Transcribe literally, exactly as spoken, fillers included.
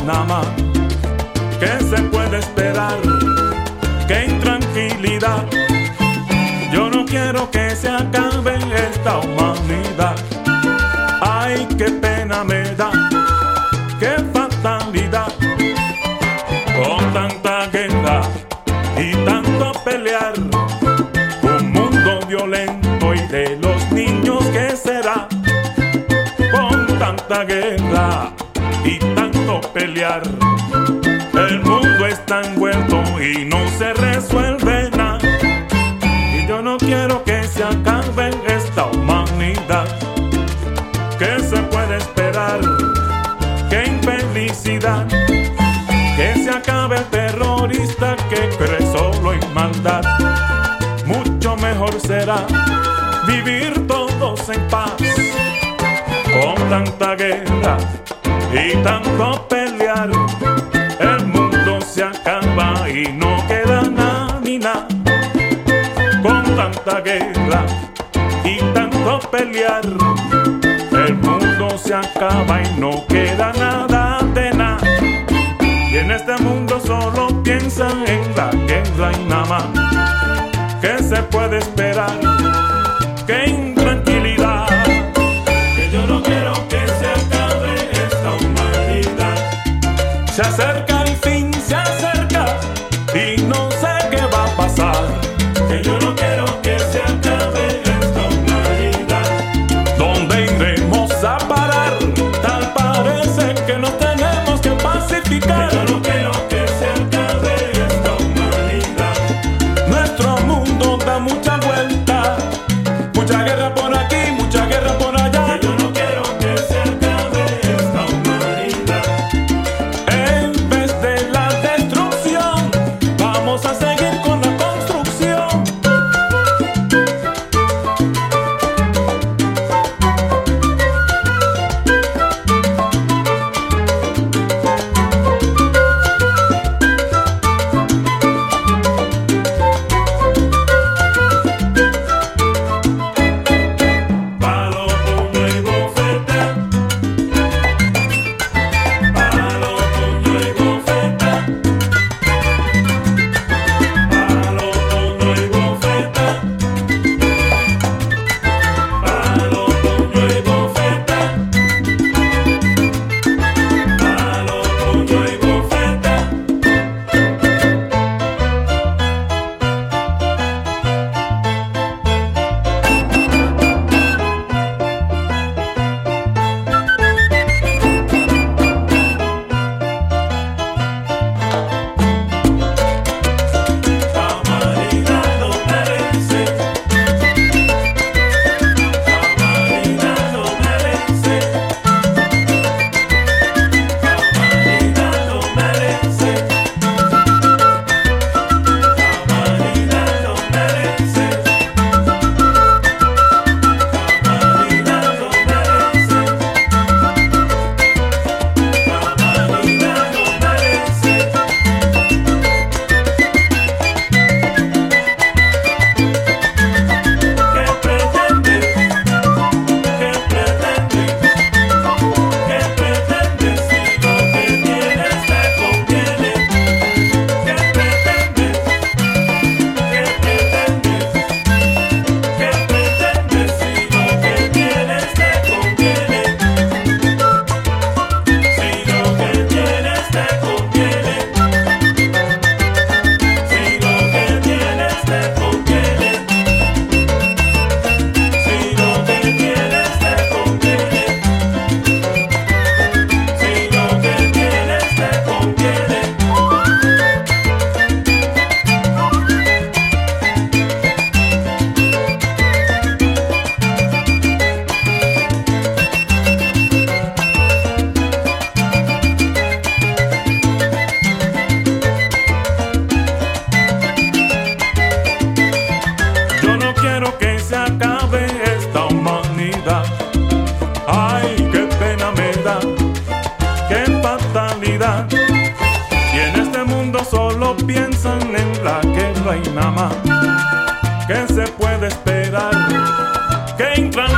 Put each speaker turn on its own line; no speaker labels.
nada más. ¿Qué se puede esperar? ¡Qué intranquilidad! Yo no quiero que se acabe esta humanidad. Ay, qué pena me da, qué fatalidad. Con tanta guerra y tanto pelear, un mundo violento y de los niños, ¿qué será? Con tanta guerra y tanto pelear, el mundo está envuelto y no se resuelve nada. Y yo no quiero que se acabe esta humanidad. ¿Qué se puede esperar? ¡Qué infelicidad! Que se acabe el terrorista que cree solo en maldad. Mucho mejor será vivir todos en paz. Con tanta guerra y tanto pelear, el mundo se acaba y no queda nada ni nada. Con tanta guerra y tanto pelear, el mundo se acaba y no queda nada de nada. Y en este mundo solo piensan en la guerra y nada más. ¿Qué se puede esperar? ¡Qué intranquilidad! Que yo no quiero que se acabe esta humanidad. Se acerca el fin, se acerca y no sé qué va a pasar. Que yo no quiero que se acabe esta humanidad. ¿Dónde iremos a parar? Tal parece que nos tenemos que pacificar. Que yo no quiero que se acabe esta humanidad. Nuestro mundo da mucha vuelta, mucha guerra por aquí, mucha guerra por allá. Que yo no quiero que se acabe esta humanidad. En vez de la destrucción, vamos a seguir con la construcción. Palo, puño y bofeta. Palo, puño y bofeta. Palo, puño y bofeta. Palo, puño y bofeta. Palo, puño y bofeta. La humanidad lo merece. La humanidad lo merece. La humanidad lo merece. La humanidad lo merece. La humanidad lo merece. La humanidad lo merece. ¿Qué pretendes? ¿Qué pretendes? ¿Qué pretendes si lo que tienes te conviene? ¿Qué pretendes? ¿Qué pretendes? ¿Qué pretendes si lo que tienes te conviene? Si lo que tienes te conviene. Si lo que tienes te conviene. Si lo que tienes te conviene. Si lo que tienes te conviene. Yo no quiero que se acabe esta humanidad. Ay, qué pena me da, qué fatalidad. Y en este mundo solo piensan en la guerra y nada más. ¿Qué se puede esperar? ¿Qué intranquilidad?